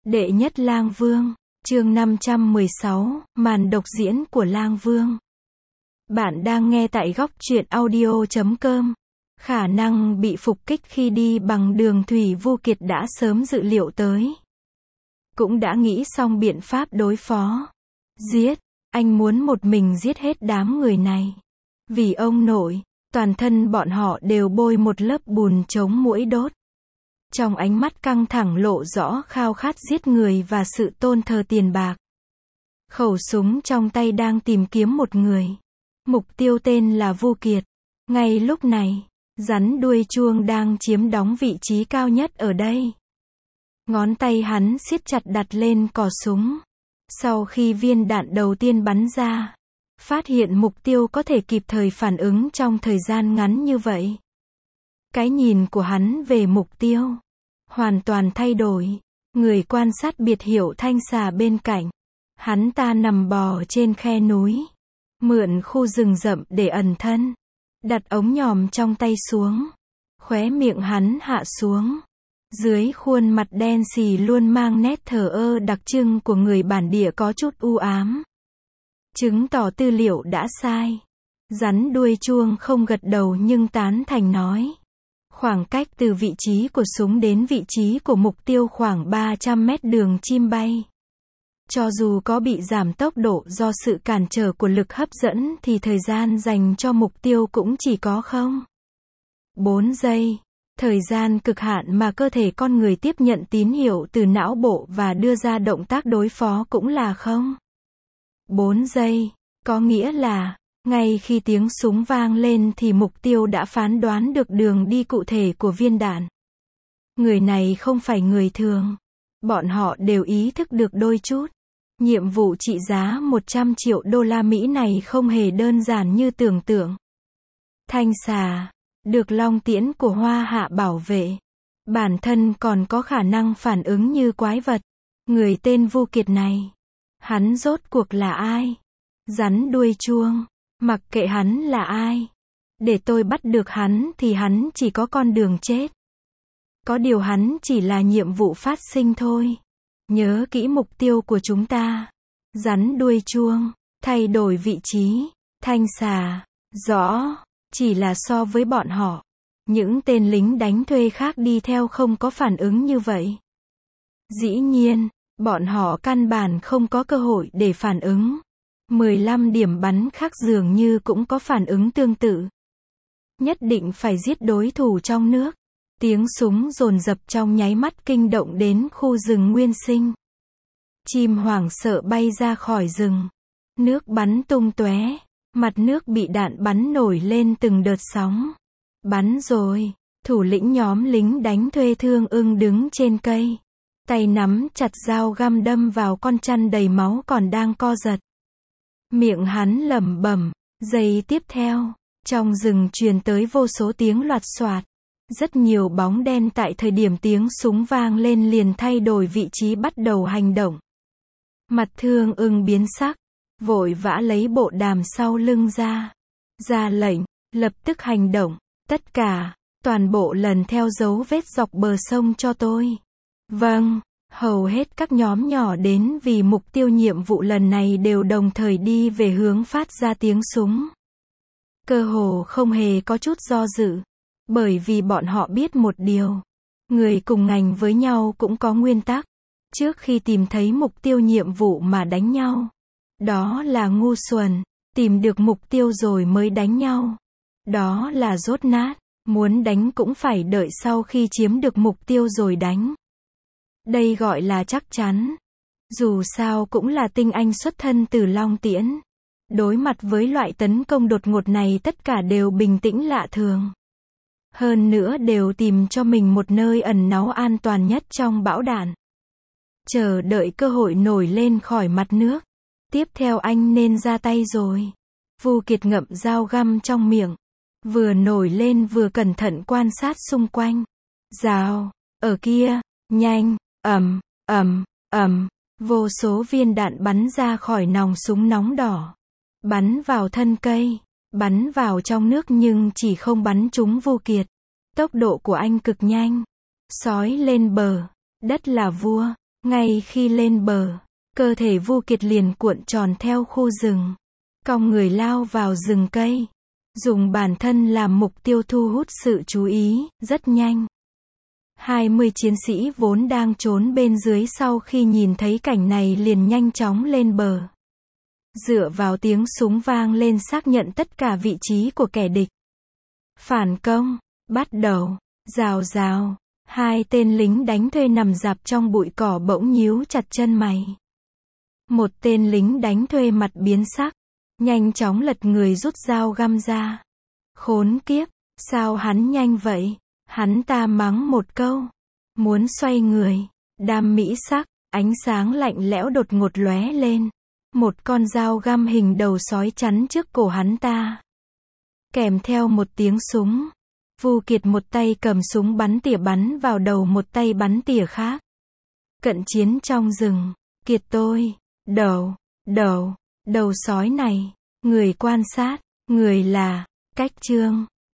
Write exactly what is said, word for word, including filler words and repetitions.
Đệ nhất Lang Vương, chương năm trăm mười sáu, màn độc diễn của Lang Vương. Bạn đang nghe tại góc truyện audio chấm com. Khả năng bị phục kích khi đi bằng đường thủy Vu Kiệt đã sớm dự liệu tới. Cũng đã nghĩ xong biện pháp đối phó. Giết, anh muốn một mình giết hết đám người này. Vì ông nội, toàn thân bọn họ đều bôi một lớp bùn chống muỗi đốt. Trong ánh mắt căng thẳng lộ rõ khao khát giết người và sự tôn thờ tiền bạc. Khẩu súng trong tay đang tìm kiếm một người. Mục tiêu tên là Vu Kiệt. Ngay lúc này, rắn đuôi chuông đang chiếm đóng vị trí cao nhất ở đây. Ngón tay hắn siết chặt đặt lên cò súng. Sau khi viên đạn đầu tiên bắn ra, phát hiện mục tiêu có thể kịp thời phản ứng trong thời gian ngắn như vậy. Cái nhìn của hắn về mục tiêu hoàn toàn thay đổi. Người quan sát biệt hiểu thanh xà bên cạnh. Hắn ta nằm bò trên khe núi, mượn khu rừng rậm để ẩn thân. Đặt ống nhòm trong tay xuống. Khóe miệng hắn hạ xuống. Dưới khuôn mặt đen xì luôn mang nét thờ ơ đặc trưng của người bản địa có chút u ám. Chứng tỏ tư liệu đã sai. Rắn đuôi chuông không gật đầu nhưng tán thành nói. Khoảng cách từ vị trí của súng đến vị trí của mục tiêu khoảng ba trăm mét đường chim bay. Cho dù có bị giảm tốc độ do sự cản trở của lực hấp dẫn thì thời gian dành cho mục tiêu cũng chỉ có không. bốn giây. Thời gian cực hạn mà cơ thể con người tiếp nhận tín hiệu từ não bộ và đưa ra động tác đối phó cũng là không. bốn giây. Có nghĩa là, ngay khi tiếng súng vang lên thì mục tiêu đã phán đoán được đường đi cụ thể của viên đạn. Người này không phải người thường. Bọn họ đều ý thức được đôi chút. Nhiệm vụ trị giá một trăm triệu đô la Mỹ này không hề đơn giản như tưởng tượng. Thanh xà, được long tiễn của Hoa Hạ bảo vệ. Bản thân còn có khả năng phản ứng như quái vật. Người tên Vu Kiệt này, hắn rốt cuộc là ai? Rắn đuôi chuông, mặc kệ hắn là ai. Để tôi bắt được hắn thì hắn chỉ có con đường chết. Có điều hắn chỉ là nhiệm vụ phát sinh thôi. Nhớ kỹ mục tiêu của chúng ta. Rắn đuôi chuông, thay đổi vị trí. Thanh xà, rõ, chỉ là so với bọn họ. Những tên lính đánh thuê khác đi theo không có phản ứng như vậy. Dĩ nhiên, bọn họ căn bản không có cơ hội để phản ứng. mười lăm điểm bắn khác dường như cũng có phản ứng tương tự. Nhất định phải giết đối thủ trong nước. Tiếng súng dồn dập trong nháy mắt kinh động đến khu rừng nguyên sinh. Chim hoảng sợ bay ra khỏi rừng. Nước bắn tung tóe. Mặt nước bị đạn bắn nổi lên từng đợt sóng. Bắn rồi. Thủ lĩnh nhóm lính đánh thuê Thương Ưng đứng trên cây. Tay nắm chặt dao găm đâm vào con chăn đầy máu còn đang co giật. Miệng hắn lẩm bẩm. Giây tiếp theo, trong rừng truyền tới vô số tiếng loạt xoạt. Rất nhiều bóng đen tại thời điểm tiếng súng vang lên liền thay đổi vị trí bắt đầu hành động. Mặt Thương Ưng biến sắc, vội vã lấy bộ đàm sau lưng ra. Ra lệnh, lập tức hành động. Tất cả, toàn bộ lần theo dấu vết dọc bờ sông cho tôi. Vâng, hầu hết các nhóm nhỏ đến vì mục tiêu nhiệm vụ lần này đều đồng thời đi về hướng phát ra tiếng súng. Cơ hồ không hề có chút do dự. Bởi vì bọn họ biết một điều. Người cùng ngành với nhau cũng có nguyên tắc. Trước khi tìm thấy mục tiêu nhiệm vụ mà đánh nhau. Đó là ngu xuẩn. Tìm được mục tiêu rồi mới đánh nhau. Đó là dốt nát. Muốn đánh cũng phải đợi sau khi chiếm được mục tiêu rồi đánh. Đây gọi là chắc chắn. Dù sao cũng là tinh anh xuất thân từ Long Tiễn. Đối mặt với loại tấn công đột ngột này tất cả đều bình tĩnh lạ thường. Hơn nữa đều tìm cho mình một nơi ẩn náu an toàn nhất trong bão đạn. Chờ đợi cơ hội nổi lên khỏi mặt nước. Tiếp theo anh nên ra tay rồi. Vu Kiệt ngậm dao găm trong miệng. Vừa nổi lên vừa cẩn thận quan sát xung quanh. Rào, ở kia, nhanh, ầm, ầm, ầm. Vô số viên đạn bắn ra khỏi nòng súng nóng đỏ. Bắn vào thân cây. Bắn vào trong nước nhưng chỉ không bắn trúng Vu Kiệt. Tốc độ của anh cực nhanh. Sói lên bờ. Đất là vua. Ngay khi lên bờ, cơ thể Vu Kiệt liền cuộn tròn theo khu rừng, cong người lao vào rừng cây, dùng bản thân làm mục tiêu thu hút sự chú ý, rất nhanh. hai mươi chiến sĩ vốn đang trốn bên dưới sau khi nhìn thấy cảnh này liền nhanh chóng lên bờ. Dựa vào tiếng súng vang lên xác nhận tất cả vị trí của kẻ địch. Phản công, bắt đầu, rào rào, hai tên lính đánh thuê nằm rạp trong bụi cỏ bỗng nhíu chặt chân mày. Một tên lính đánh thuê mặt biến sắc, nhanh chóng lật người rút dao găm ra. Khốn kiếp, sao hắn nhanh vậy? Hắn ta mắng một câu, muốn xoay người, đam mỹ sắc, ánh sáng lạnh lẽo đột ngột lóe lên. Một con dao găm hình đầu sói chắn trước cổ hắn ta. Kèm theo một tiếng súng, Vu Kiệt một tay cầm súng bắn tỉa bắn vào đầu một tay bắn tỉa khác. Cận chiến trong rừng, Kiệt tôi, đầu, đầu, đầu sói này, người quan sát, người là, Cách Trương.